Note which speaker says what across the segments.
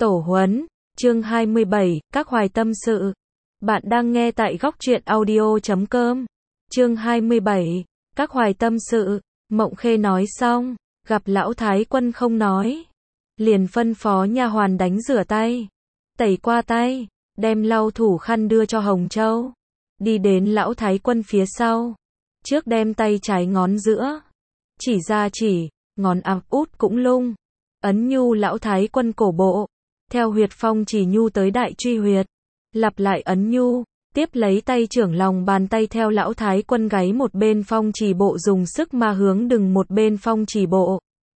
Speaker 1: Tổ huấn, chương 27, các hoài tâm sự. Bạn đang nghe tại góc truyện audio.com. Chương 27, các hoài tâm sự. Mộng Khê nói xong, gặp lão thái quân không nói, liền phân phó nha hoàn đánh rửa tay, tẩy qua tay, đem lau thủ khăn đưa cho Hồng Châu. Đi đến lão thái quân phía sau, trước đem tay trái ngón giữa chỉ ra chỉ, ngón út cũng lung, ấn nhu lão thái quân cổ bộ, theo huyệt phong chỉ nhu tới đại truy huyệt, lặp lại ấn nhu, tiếp lấy tay trưởng lòng bàn tay theo lão thái quân gáy một bên phong chỉ bộ dùng sức ma hướng đừng một bên phong chỉ bộ,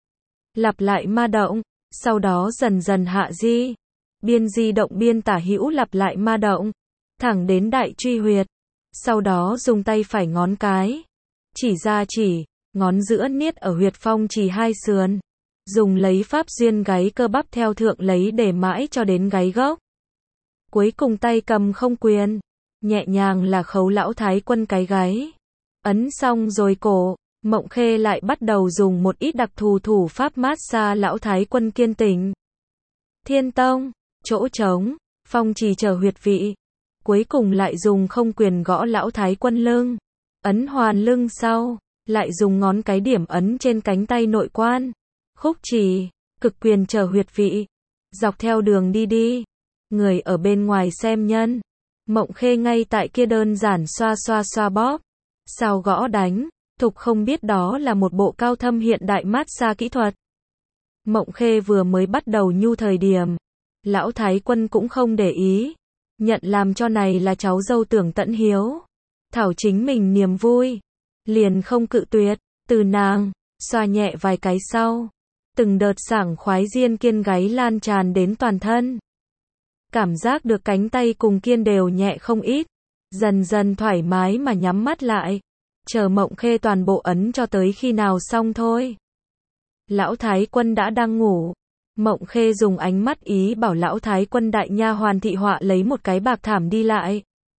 Speaker 1: lặp lại ma động, sau đó dần dần hạ di, biên di động biên tả hữu lặp lại ma động, thẳng đến đại truy huyệt, sau đó dùng tay phải ngón cái chỉ ra chỉ, ngón giữa niết ở huyệt phong chỉ hai sườn, dùng lấy pháp duyên gáy cơ bắp theo thượng lấy để mãi cho đến gáy gốc. Cuối cùng tay cầm không quyền, nhẹ nhàng là khấu lão thái quân cái gáy. Ấn xong rồi cổ, Mộng Khê lại bắt đầu dùng một ít đặc thù thủ pháp mát xa lão thái quân kiên tĩnh. Thiên tông, chỗ trống, phong chỉ chờ huyệt vị. Cuối cùng lại dùng không quyền gõ lão thái quân lưng. Ấn hoàn lưng sau, lại dùng ngón cái điểm ấn trên cánh tay nội quan. Khúc chỉ, cực quyền chờ huyệt vị. Dọc theo đường đi. Người ở bên ngoài xem nhân. Mộng Khê ngay tại kia đơn giản xoa bóp. Sao gõ đánh, Thục không biết đó là một bộ cao thâm hiện đại mát xa kỹ thuật. Mộng Khê vừa mới bắt đầu nhu thời điểm, lão thái quân cũng không để ý, nhận làm cho này là cháu dâu tưởng tận hiếu, thảo chính mình niềm vui, liền không cự tuyệt, từ nàng, xoa nhẹ vài cái sau, từng đợt sảng khoái diên kiên gáy lan tràn đến toàn thân. Cảm giác được cánh tay cùng kiên đều nhẹ không ít, dần dần thoải mái mà nhắm mắt lại, chờ Mộng Khê toàn bộ ấn cho tới khi nào xong thôi. Lão thái quân đã đang ngủ, Mộng Khê dùng ánh mắt ý bảo lão thái quân đại nha hoàn thị họa lấy một cái bạc thảm đi lại.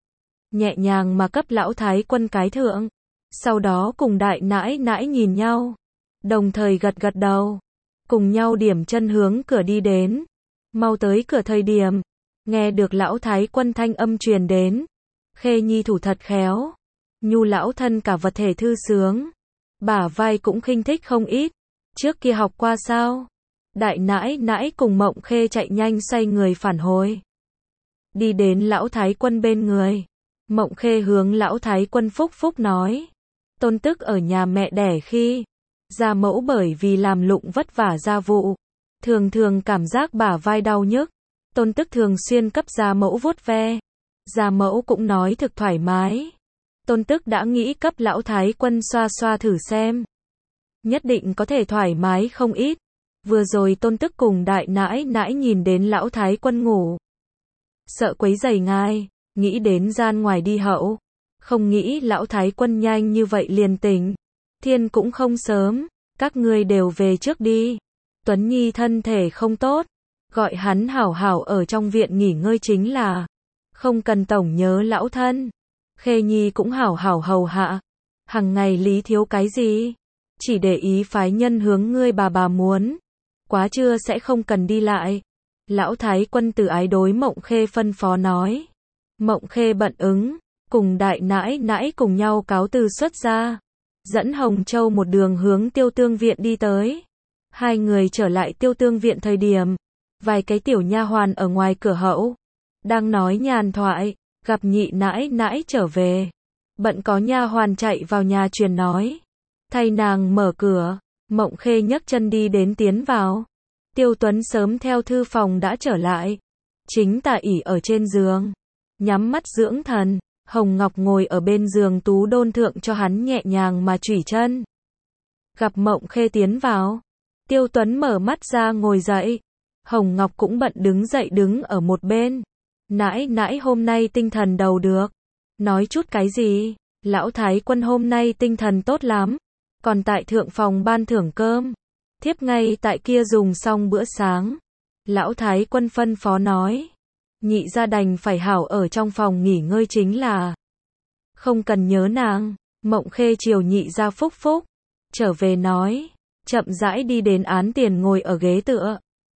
Speaker 1: Nhẹ nhàng mà cấp lão thái quân cái thượng, sau đó cùng đại nãi nãi nhìn nhau, đồng thời gật đầu, cùng nhau điểm chân hướng cửa đi đến. Mau tới cửa thời điểm, nghe được lão thái quân thanh âm truyền đến, Khê nhi thủ thật khéo, nhu lão thân cả vật thể thư sướng, bả vai cũng khinh thích không ít, trước kia học qua sao? Đại nãi nãi cùng Mộng Khê chạy nhanh xoay người phản hồi, đi đến lão thái quân bên người. Mộng Khê hướng lão thái quân phúc nói, tôn tức ở nhà mẹ đẻ khi gia mẫu bởi vì làm lụng vất vả gia vụ, thường cảm giác bả vai đau nhức, tôn tức thường xuyên cấp gia mẫu vuốt ve, gia mẫu cũng nói thực thoải mái, tôn tức đã nghĩ cấp lão thái quân xoa thử xem, nhất định có thể thoải mái không ít. Vừa rồi tôn tức cùng đại nãi nãi nhìn đến lão thái quân ngủ, sợ quấy rầy ngài, nghĩ đến gian ngoài đi hậu, không nghĩ lão thái quân nhanh như vậy liền tỉnh. Thiên cũng không sớm, các ngươi đều về trước đi. Tuấn Nhi thân thể không tốt, gọi hắn hảo ở trong viện nghỉ ngơi chính là, không cần tổng nhớ lão thân. Khê Nhi cũng hảo hầu hạ, hằng ngày lý thiếu cái gì, chỉ để ý phái nhân hướng ngươi bà muốn, quá trưa sẽ không cần đi lại. Lão thái quân từ ái đối Mộng Khê phân phó nói. Mộng Khê bận ứng, cùng đại nãi nãi cùng nhau cáo từ xuất ra, dẫn Hồng Châu một đường hướng Tiêu Tương viện đi tới. Hai người trở lại Tiêu Tương viện thời điểm, vài cái tiểu nha hoàn ở ngoài cửa hậu đang nói nhàn thoại, gặp nhị nãi nãi trở về, bận có nha hoàn chạy vào nhà truyền nói, thay nàng mở cửa. Mộng Khê nhấc chân đi đến tiến vào. Tiêu Tuấn sớm theo thư phòng đã trở lại, chính tả ỷ ở trên giường, nhắm mắt dưỡng thần. Hồng Ngọc ngồi ở bên giường tú đôn thượng cho hắn nhẹ nhàng mà chủy chân. Gặp Mộng Khê tiến vào, Tiêu Tuấn mở mắt ra ngồi dậy, Hồng Ngọc cũng bận đứng dậy đứng ở một bên. Nãi nãi hôm nay tinh thần đầu được, nói chút cái gì? Lão thái quân hôm nay tinh thần tốt lắm, còn tại thượng phòng ban thưởng cơm, thiếp ngay tại kia dùng xong bữa sáng. Lão thái quân phân phó nói, nhị gia đành phải hảo ở trong phòng nghỉ ngơi chính là, không cần nhớ nàng. Mộng Khê chiều nhị gia phúc, trở về nói, chậm rãi đi đến án tiền ngồi ở ghế tựa,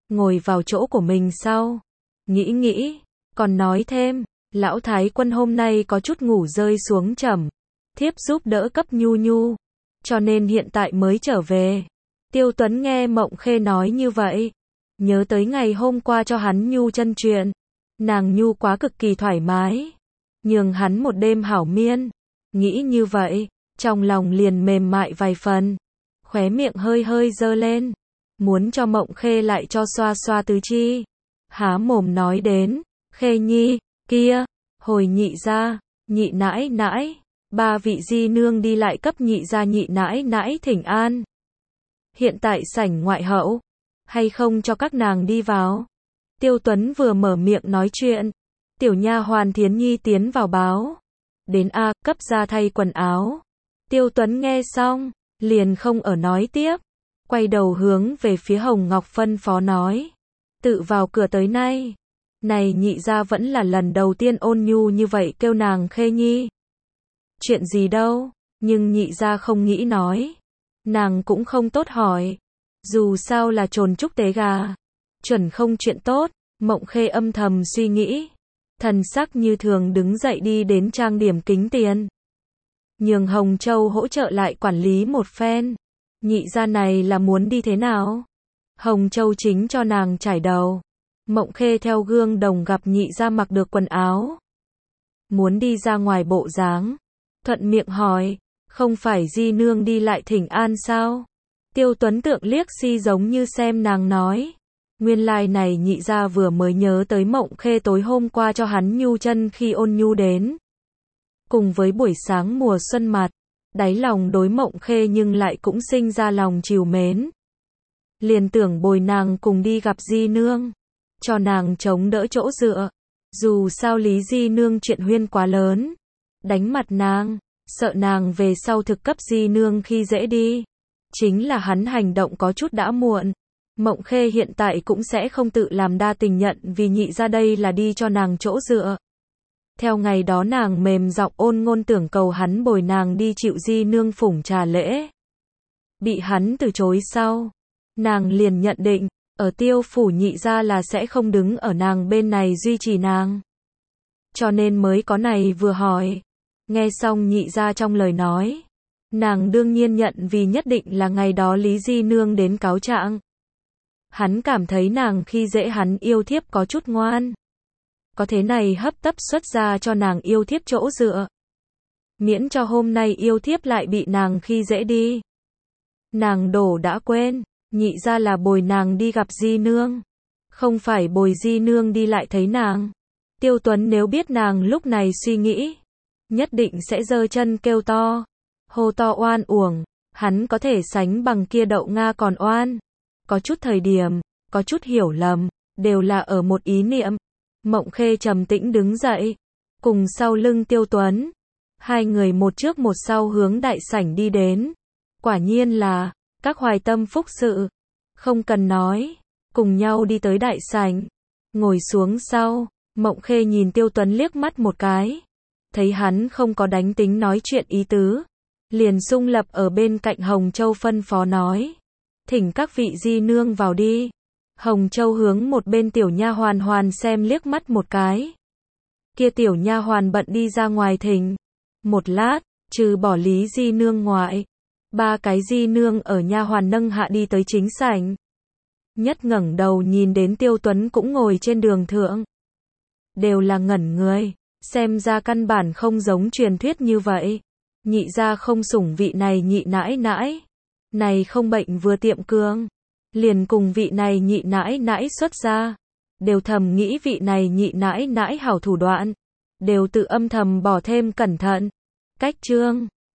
Speaker 1: ngồi vào chỗ của mình sau. Nghĩ, còn nói thêm, lão thái quân hôm nay có chút ngủ rơi xuống chậm, thiếp giúp đỡ cấp Nhu Nhu, cho nên hiện tại mới trở về. Tiêu Tuấn nghe Mộng Khê nói như vậy, nhớ tới ngày hôm qua cho hắn Nhu chân chuyện, nàng Nhu quá cực kỳ thoải mái, nhường hắn một đêm hảo miên. Nghĩ như vậy, trong lòng liền mềm mại vài phần, khóe miệng hơi hơi giơ lên, muốn cho Mộng Khê lại cho xoa xoa tứ chi. Há mồm nói đến, Khê nhi, kia, hồi nhị gia, nhị nãi nãi, ba vị di nương đi lại cấp nhị gia nhị nãi nãi thỉnh an. Hiện tại sảnh ngoại hậu, hay không cho các nàng đi vào? Tiêu Tuấn vừa mở miệng nói chuyện, tiểu nha hoàn Thiến Nhi tiến vào báo. Đến a, cấp ra thay quần áo. Tiêu Tuấn nghe xong, liền không ở nói tiếp, quay đầu hướng về phía Hồng Ngọc phân phó nói. Tự vào cửa tới nay, này nhị gia vẫn là lần đầu tiên ôn nhu như vậy kêu nàng Khê nhi. Chuyện gì đâu, nhưng nhị gia không nghĩ nói. Nàng cũng không tốt hỏi. Dù sao là trồn trúc tế gà, chuẩn không chuyện tốt. Mộng Khê âm thầm suy nghĩ, thần sắc như thường đứng dậy đi đến trang điểm kính tiền, nhường Hồng Châu hỗ trợ lại quản lý một phen. Nhị gia này là muốn đi thế nào? Hồng Châu chính cho nàng trải đầu. Mộng Khê theo gương đồng gặp nhị gia mặc được quần áo, muốn đi ra ngoài bộ dáng, thuận miệng hỏi, không phải di nương đi lại thỉnh an sao? Tiêu Tuấn tượng liếc si giống như xem nàng nói. Nguyên lai này nhị gia vừa mới nhớ tới Mộng Khê tối hôm qua cho hắn Nhu chân khi ôn nhu đến. Cùng với buổi sáng mùa xuân mặt, đáy lòng đối Mộng Khê nhưng lại cũng sinh ra lòng trìu mến. Liền tưởng bồi nàng cùng đi gặp di nương, cho nàng chống đỡ chỗ dựa. Dù sao Lý di nương chuyện huyên quá lớn, đánh mặt nàng, sợ nàng về sau thực cấp di nương khi dễ đi. Chính là hắn hành động có chút đã muộn. Mộng Khê hiện tại cũng sẽ không tự làm đa tình nhận vì nhị ra đây là đi cho nàng chỗ dựa. Theo ngày đó nàng mềm giọng ôn ngôn tưởng cầu hắn bồi nàng đi chịu di nương phủng trà lễ. Bị hắn từ chối sau, nàng liền nhận định, ở Tiêu phủ nhị ra là sẽ không đứng ở nàng bên này duy trì nàng. Cho nên mới có này vừa hỏi. Nghe xong nhị ra trong lời nói, nàng đương nhiên nhận vì nhất định là ngày đó Lý di nương đến cáo trạng. Hắn cảm thấy nàng khi dễ hắn yêu thiếp có chút ngoan. Có thế này hấp tấp xuất ra cho nàng yêu thiếp chỗ dựa. Miễn cho hôm nay yêu thiếp lại bị nàng khi dễ đi. Nàng đổ đã quên, nhị ra là bồi nàng đi gặp di nương, không phải bồi di nương đi lại thấy nàng. Tiêu Tuấn nếu biết nàng lúc này suy nghĩ, nhất định sẽ giơ chân kêu to, hô to oan uổng, hắn có thể sánh bằng kia đậu Nga còn oan. Có chút thời điểm, có chút hiểu lầm, đều là ở một ý niệm. Mộng Khê trầm tĩnh đứng dậy, cùng sau lưng Tiêu Tuấn. Hai người một trước một sau hướng đại sảnh đi đến. Quả nhiên là, các hoài tâm phúc sự. Không cần nói, cùng nhau đi tới đại sảnh. Ngồi xuống sau, Mộng Khê nhìn Tiêu Tuấn liếc mắt một cái. Thấy hắn không có đánh tính nói chuyện ý tứ. Liền xung lập ở bên cạnh Hồng Châu phân phó nói. Thỉnh các vị di nương vào đi. Hồng Châu hướng một bên tiểu nha hoàn xem liếc mắt một cái. Kia tiểu nha hoàn bận đi ra ngoài thỉnh. Một lát, trừ bỏ Lý di nương ngoại, ba cái di nương ở nha hoàn nâng hạ đi tới chính sảnh. Nhất ngẩng đầu nhìn đến Tiêu Tuấn cũng ngồi trên đường thượng. Đều là ngẩn người, xem ra căn bản không giống truyền thuyết như vậy. Nhị gia không sủng vị này nhị nãi nãi. Này không bệnh vừa tiệm cương, liền cùng vị này nhị nãi nãi xuất ra, đều thầm nghĩ vị này nhị nãi nãi hảo thủ đoạn, đều tự âm thầm bỏ thêm cẩn thận. Cách chương